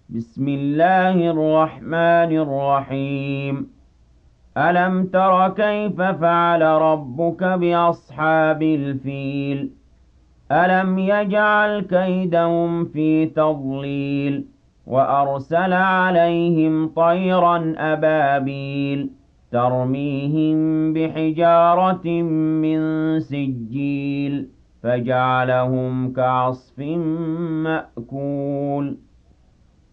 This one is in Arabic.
بسم الله الرحمن الرحيم. ألم تر كيف فعل ربك بأصحاب الفيل؟ ألم يجعل كيدهم في تضليل وأرسل عليهم طيرا أبابيل ترميهم بحجارة من سجيل فجعلهم كعصف مأكول